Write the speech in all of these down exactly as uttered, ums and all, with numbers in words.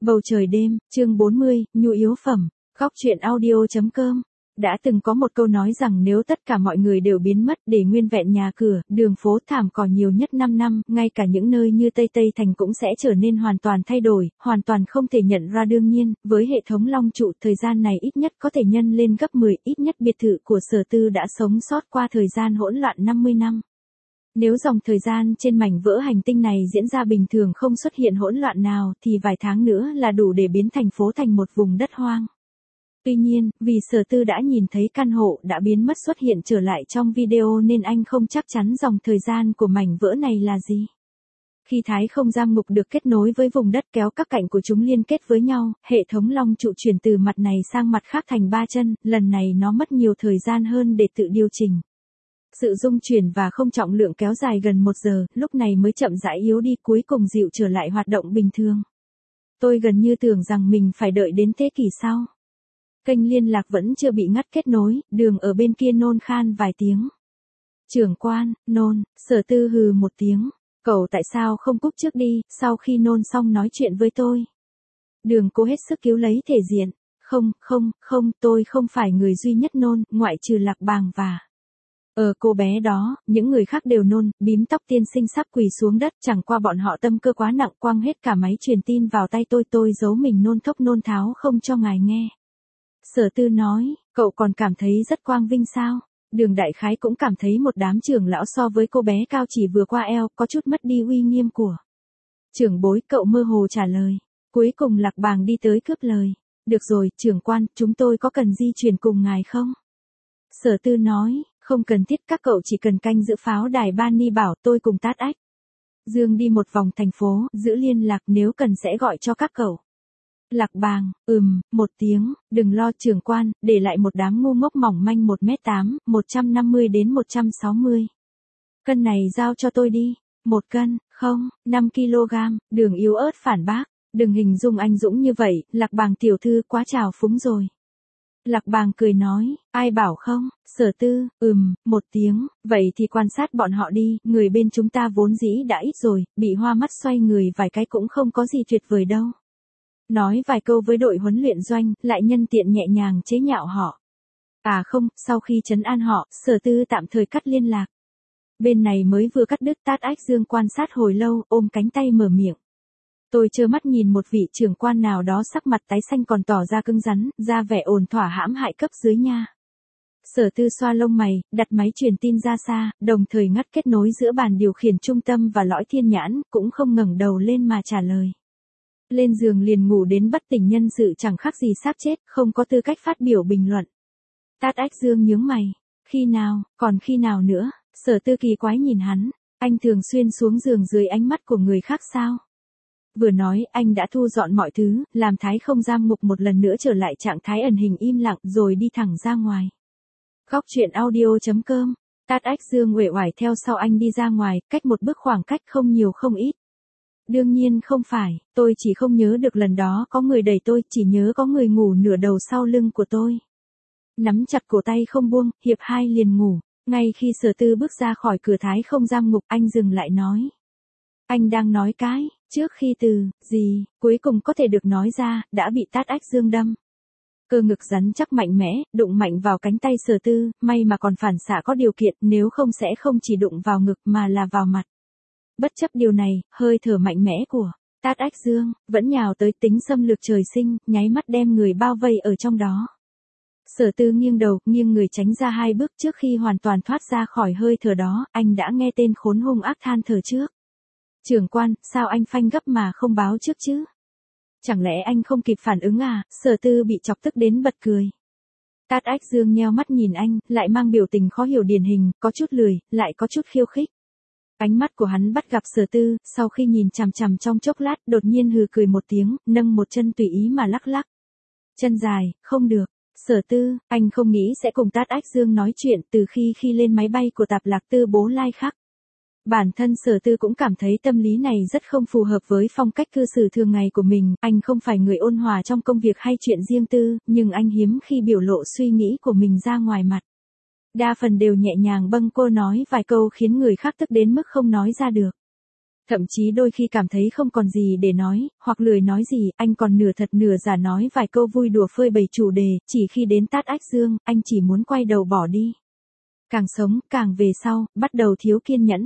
Bầu trời đêm, chương bốn mươi, nhu yếu phẩm, góc truyện audio.com. Đã từng có một câu nói rằng nếu tất cả mọi người đều biến mất để nguyên vẹn nhà cửa, đường phố thảm cỏ nhiều nhất năm năm, ngay cả những nơi như Tây Tây Thành cũng sẽ trở nên hoàn toàn thay đổi, hoàn toàn không thể nhận ra. Đương nhiên, với hệ thống long trụ thời gian này ít nhất có thể nhân lên gấp mười, ít nhất biệt thự của Sở Tư đã sống sót qua thời gian hỗn loạn năm mươi năm. Nếu dòng thời gian trên mảnh vỡ hành tinh này diễn ra bình thường không xuất hiện hỗn loạn nào thì vài tháng nữa là đủ để biến thành phố thành một vùng đất hoang. Tuy nhiên, vì Sở Tư đã nhìn thấy căn hộ đã biến mất xuất hiện trở lại trong video nên anh không chắc chắn dòng thời gian của mảnh vỡ này là gì. Khi thái không giam ngục được kết nối với vùng đất kéo các cạnh của chúng liên kết với nhau, hệ thống long trụ chuyển từ mặt này sang mặt khác thành ba chân, lần này nó mất nhiều thời gian hơn để tự điều chỉnh. Sự rung chuyển và không trọng lượng kéo dài gần một giờ, lúc này mới chậm rãi yếu đi, cuối cùng dịu trở lại hoạt động bình thường. Tôi gần như tưởng rằng mình phải đợi đến thế kỷ sau. Kênh liên lạc vẫn chưa bị ngắt kết nối, đường ở bên kia nôn khan vài tiếng. Trưởng quan, nôn, Sở Tư hừ một tiếng. Cậu tại sao không cúp trước đi, sau khi nôn xong nói chuyện với tôi. Đường cố hết sức cứu lấy thể diện. Không, không, không, tôi không phải người duy nhất nôn, ngoại trừ Lạc Bàng và... Ờ cô bé đó, những người khác đều nôn, bím tóc tiên sinh sắp quỳ xuống đất, chẳng qua bọn họ tâm cơ quá nặng, quăng hết cả máy truyền tin vào tay tôi, tôi giấu mình nôn thốc nôn tháo không cho ngài nghe. Sở Tư nói, cậu còn cảm thấy rất quang vinh sao? Đường đại khái cũng cảm thấy một đám trưởng lão so với cô bé cao chỉ vừa qua eo, có chút mất đi uy nghiêm của. Trưởng bối, cậu mơ hồ trả lời. Cuối cùng Lạc Bàng đi tới cướp lời. Được rồi, trưởng quan, chúng tôi có cần di chuyển cùng ngài không? Sở Tư nói, không cần thiết, các cậu chỉ cần canh giữ pháo đài Bani bảo, tôi cùng Tát Ách Dương đi một vòng thành phố, giữ liên lạc, nếu cần sẽ gọi cho các cậu. Lạc Bàng, ừm, một tiếng, đừng lo trưởng quan, để lại một đám ngu ngốc mỏng manh một mét tám, một trăm năm mươi đến một trăm sáu mươi. Cân này giao cho tôi đi. Một cân, không, năm ki lô gam, Đường yếu ớt phản bác. Đừng hình dung anh dũng như vậy, Lạc Bàng tiểu thư quá trào phúng rồi. Lạc Bàng cười nói, ai bảo không? Sở Tư, ừm, một tiếng, vậy thì quan sát bọn họ đi, người bên chúng ta vốn dĩ đã ít rồi, bị hoa mắt xoay người vài cái cũng không có gì tuyệt vời đâu. Nói vài câu với đội huấn luyện doanh, lại nhân tiện nhẹ nhàng chế nhạo họ. À không, sau khi trấn an họ, Sở Tư tạm thời cắt liên lạc. Bên này mới vừa cắt đứt, Tát Ách Dương quan sát hồi lâu, ôm cánh tay mở miệng. Tôi trơ mắt nhìn một vị trưởng quan nào đó sắc mặt tái xanh còn tỏ ra cứng rắn, ra vẻ ồn thỏa hãm hại cấp dưới nha. Sở Tư xoa lông mày, đặt máy truyền tin ra xa, đồng thời ngắt kết nối giữa bàn điều khiển trung tâm và lõi thiên nhãn, cũng không ngẩng đầu lên mà trả lời. Lên giường liền ngủ đến bất tỉnh nhân sự chẳng khác gì xác chết, không có tư cách phát biểu bình luận. Tát Ách Dương nhướng mày. Khi nào, còn khi nào nữa? Sở Tư kỳ quái nhìn hắn. Anh thường xuyên xuống giường dưới ánh mắt của người khác sao? Vừa nói, anh đã thu dọn mọi thứ, làm thái không giam ngục một lần nữa trở lại trạng thái ẩn hình im lặng rồi đi thẳng ra ngoài. Góc truyện audio.com. Tát Ách Dương uể oải theo sau anh đi ra ngoài, cách một bước khoảng cách không nhiều không ít. Đương nhiên không phải, tôi chỉ không nhớ được lần đó có người đẩy tôi, chỉ nhớ có người ngủ nửa đầu sau lưng của tôi. Nắm chặt cổ tay không buông, hiệp hai liền ngủ. Ngay khi Sở Tư bước ra khỏi cửa thái không giam ngục, anh dừng lại nói. Anh đang nói cái, trước khi từ, gì, cuối cùng có thể được nói ra, đã bị Tát Ách Dương đâm. Cơ ngực rắn chắc mạnh mẽ, đụng mạnh vào cánh tay Sở Tư, may mà còn phản xạ có điều kiện, nếu không sẽ không chỉ đụng vào ngực mà là vào mặt. Bất chấp điều này, hơi thở mạnh mẽ của Tát Ách Dương vẫn nhào tới, tính xâm lược trời sinh, nháy mắt đem người bao vây ở trong đó. Sở Tư nghiêng đầu, nghiêng người tránh ra hai bước, trước khi hoàn toàn thoát ra khỏi hơi thở đó, anh đã nghe tên khốn hung ác than thở trước. Trưởng quan, sao anh phanh gấp mà không báo trước chứ? Chẳng lẽ anh không kịp phản ứng à? Sở Tư bị chọc tức đến bật cười. Tát Ách Dương nheo mắt nhìn anh, lại mang biểu tình khó hiểu điển hình, có chút lười, lại có chút khiêu khích. Ánh mắt của hắn bắt gặp Sở Tư, sau khi nhìn chằm chằm trong chốc lát, đột nhiên hừ cười một tiếng, nâng một chân tùy ý mà lắc lắc. Chân dài, không được. Sở Tư, anh không nghĩ sẽ cùng Tát Ách Dương nói chuyện từ khi khi lên máy bay của Tạp Lạc Tư Bố Lai Khắc. Bản thân Sở Tư cũng cảm thấy tâm lý này rất không phù hợp với phong cách cư xử thường ngày của mình, anh không phải người ôn hòa trong công việc hay chuyện riêng tư, nhưng anh hiếm khi biểu lộ suy nghĩ của mình ra ngoài mặt. Đa phần đều nhẹ nhàng bâng quơ nói vài câu khiến người khác tức đến mức không nói ra được. Thậm chí đôi khi cảm thấy không còn gì để nói, hoặc lười nói gì, anh còn nửa thật nửa giả nói vài câu vui đùa phơi bày chủ đề, chỉ khi đến Tát Ách Dương, anh chỉ muốn quay đầu bỏ đi. Càng sống, càng về sau, bắt đầu thiếu kiên nhẫn.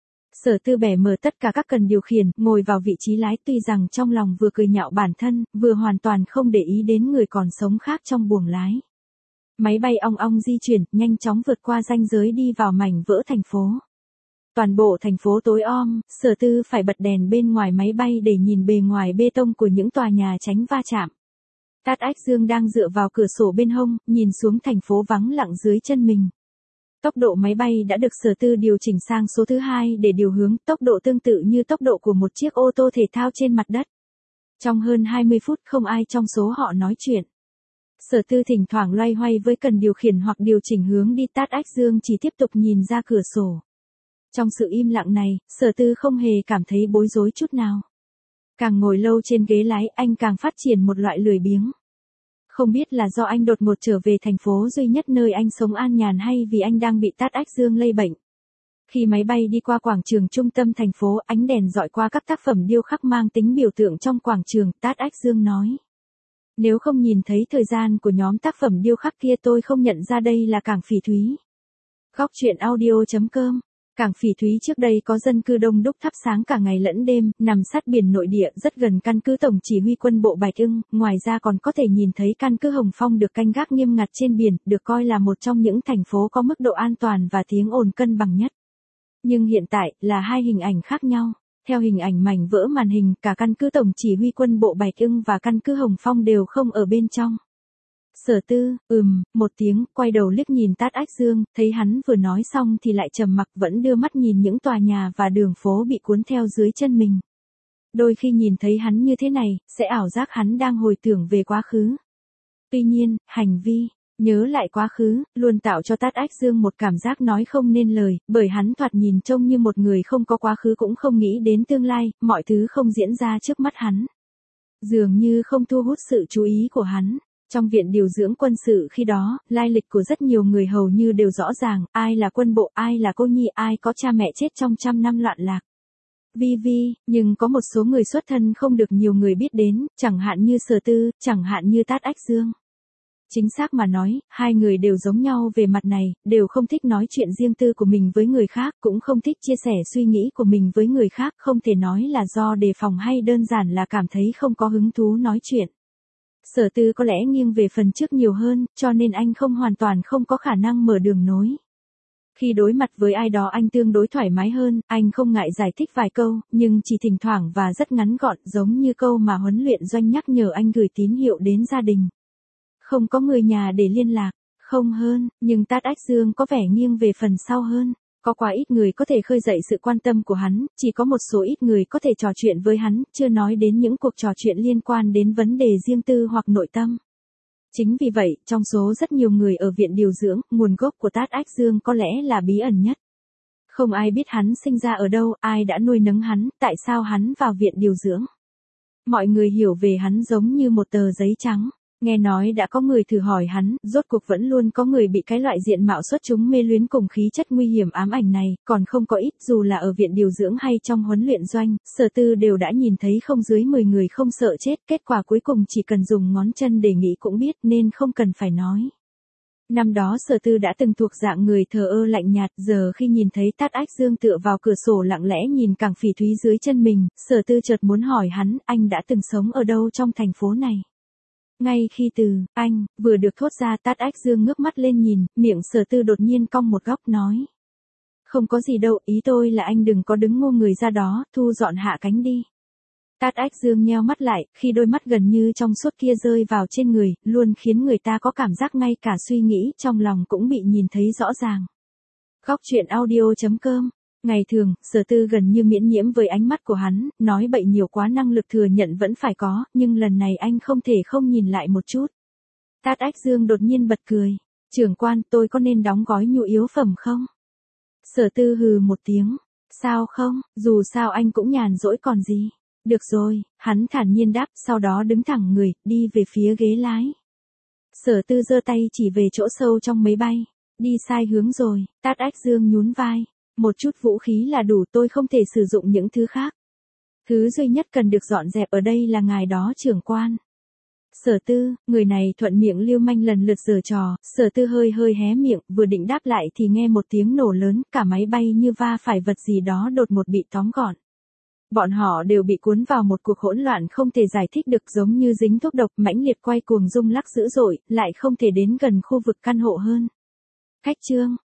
Sở Tư bẻ mở tất cả các cần điều khiển, ngồi vào vị trí lái tuy rằng trong lòng vừa cười nhạo bản thân, vừa hoàn toàn không để ý đến người còn sống khác trong buồng lái. Máy bay ong ong di chuyển, nhanh chóng vượt qua ranh giới đi vào mảnh vỡ thành phố. Toàn bộ thành phố tối om, Sở Tư phải bật đèn bên ngoài máy bay để nhìn bề ngoài bê tông của những tòa nhà tránh va chạm. Tát Ách Dương đang dựa vào cửa sổ bên hông, nhìn xuống thành phố vắng lặng dưới chân mình. Tốc độ máy bay đã được Sở Tư điều chỉnh sang số thứ hai để điều hướng, tốc độ tương tự như tốc độ của một chiếc ô tô thể thao trên mặt đất. Trong hơn hai mươi phút không ai trong số họ nói chuyện. Sở Tư thỉnh thoảng loay hoay với cần điều khiển hoặc điều chỉnh hướng đi, Tát Ách Dương chỉ tiếp tục nhìn ra cửa sổ. Trong sự im lặng này, Sở Tư không hề cảm thấy bối rối chút nào. Càng ngồi lâu trên ghế lái, anh càng phát triển một loại lười biếng. Không biết là do anh đột ngột trở về thành phố duy nhất nơi anh sống an nhàn hay vì anh đang bị Tát Ách Dương lây bệnh. Khi máy bay đi qua quảng trường trung tâm thành phố, ánh đèn dọi qua các tác phẩm điêu khắc mang tính biểu tượng trong quảng trường, Tát Ách Dương nói. Nếu không nhìn thấy thời gian của nhóm tác phẩm điêu khắc kia tôi không nhận ra đây là cảng Phỉ Thúy. Góc truyện audio chấm com. Cảng Phỉ Thúy trước đây có dân cư đông đúc thắp sáng cả ngày lẫn đêm, nằm sát biển nội địa, rất gần căn cứ Tổng chỉ huy quân bộ Bạch Ưng, ngoài ra còn có thể nhìn thấy căn cứ Hồng Phong được canh gác nghiêm ngặt trên biển, được coi là một trong những thành phố có mức độ an toàn và tiếng ồn cân bằng nhất. Nhưng hiện tại, là hai hình ảnh khác nhau. Theo hình ảnh mảnh vỡ màn hình, cả căn cứ Tổng chỉ huy quân bộ Bạch Ưng và căn cứ Hồng Phong đều không ở bên trong. Sở Tư, ừm, một tiếng, quay đầu liếc nhìn Tát Ách Dương, thấy hắn vừa nói xong thì lại trầm mặc, vẫn đưa mắt nhìn những tòa nhà và đường phố bị cuốn theo dưới chân mình. Đôi khi nhìn thấy hắn như thế này, sẽ ảo giác hắn đang hồi tưởng về quá khứ. Tuy nhiên, hành vi, nhớ lại quá khứ, luôn tạo cho Tát Ách Dương một cảm giác nói không nên lời, bởi hắn thoạt nhìn trông như một người không có quá khứ cũng không nghĩ đến tương lai, mọi thứ không diễn ra trước mắt hắn. Dường như không thu hút sự chú ý của hắn. Trong viện điều dưỡng quân sự khi đó, lai lịch của rất nhiều người hầu như đều rõ ràng, ai là quân bộ, ai là cô nhi, ai có cha mẹ chết trong trăm năm loạn lạc. Vi vi, nhưng có một số người xuất thân không được nhiều người biết đến, chẳng hạn như Sở Tư, chẳng hạn như Tát Ách Dương. Chính xác mà nói, hai người đều giống nhau về mặt này, đều không thích nói chuyện riêng tư của mình với người khác, cũng không thích chia sẻ suy nghĩ của mình với người khác, không thể nói là do đề phòng hay đơn giản là cảm thấy không có hứng thú nói chuyện. Sở Tư có lẽ nghiêng về phần trước nhiều hơn, cho nên anh không hoàn toàn không có khả năng mở đường nối. Khi đối mặt với ai đó anh tương đối thoải mái hơn, anh không ngại giải thích vài câu, nhưng chỉ thỉnh thoảng và rất ngắn gọn, giống như câu mà huấn luyện doanh nhắc nhở anh gửi tín hiệu đến gia đình. Không có người nhà để liên lạc, không hơn, nhưng Tát Ách Dương có vẻ nghiêng về phần sau hơn. Có quá ít người có thể khơi dậy sự quan tâm của hắn, chỉ có một số ít người có thể trò chuyện với hắn, chưa nói đến những cuộc trò chuyện liên quan đến vấn đề riêng tư hoặc nội tâm. Chính vì vậy, trong số rất nhiều người ở viện điều dưỡng, nguồn gốc của Tát Ách Dương có lẽ là bí ẩn nhất. Không ai biết hắn sinh ra ở đâu, ai đã nuôi nấng hắn, tại sao hắn vào viện điều dưỡng. Mọi người hiểu về hắn giống như một tờ giấy trắng. Nghe nói đã có người thử hỏi hắn, rốt cuộc vẫn luôn có người bị cái loại diện mạo xuất chúng mê luyến cùng khí chất nguy hiểm ám ảnh này, còn không có ít, dù là ở viện điều dưỡng hay trong huấn luyện doanh, Sở Tư đều đã nhìn thấy không dưới mười người không sợ chết, kết quả cuối cùng chỉ cần dùng ngón chân để nghĩ cũng biết nên không cần phải nói. Năm đó Sở Tư đã từng thuộc dạng người thờ ơ lạnh nhạt, giờ khi nhìn thấy Tát Ách Dương tựa vào cửa sổ lặng lẽ nhìn cảng Phỉ Thúy dưới chân mình, Sở Tư chợt muốn hỏi hắn, anh đã từng sống ở đâu trong thành phố này? Ngay khi từ, anh, vừa được thốt ra, Tát Ách Dương ngước mắt lên nhìn, miệng Sở Tư đột nhiên cong một góc nói. Không có gì đâu, ý tôi là anh đừng có đứng ngô người ra đó, thu dọn hạ cánh đi. Tát Ách Dương nheo mắt lại, khi đôi mắt gần như trong suốt kia rơi vào trên người, luôn khiến người ta có cảm giác ngay cả suy nghĩ trong lòng cũng bị nhìn thấy rõ ràng. Góc truyện audio chấm com. Ngày thường, Sở Tư gần như miễn nhiễm với ánh mắt của hắn, nói bậy nhiều quá năng lực thừa nhận vẫn phải có, nhưng lần này anh không thể không nhìn lại một chút. Tát Ách Dương đột nhiên bật cười. Trưởng quan, tôi có nên đóng gói nhu yếu phẩm không? Sở Tư hừ một tiếng. Sao không, dù sao anh cũng nhàn rỗi còn gì. Được rồi, hắn thản nhiên đáp, sau đó đứng thẳng người, đi về phía ghế lái. Sở Tư giơ tay chỉ về chỗ sâu trong máy bay. Đi sai hướng rồi, Tát Ách Dương nhún vai. Một chút vũ khí là đủ, tôi không thể sử dụng những thứ khác. Thứ duy nhất cần được dọn dẹp ở đây là ngài đó trưởng quan. Sở Tư, người này thuận miệng lưu manh lần lượt giở trò, Sở Tư hơi hơi hé miệng, vừa định đáp lại thì nghe một tiếng nổ lớn, cả máy bay như va phải vật gì đó đột ngột bị tóm gọn. Bọn họ đều bị cuốn vào một cuộc hỗn loạn không thể giải thích được, giống như dính thuốc độc, mãnh liệt quay cuồng rung lắc dữ dội, lại không thể đến gần khu vực căn hộ hơn. Khách trương,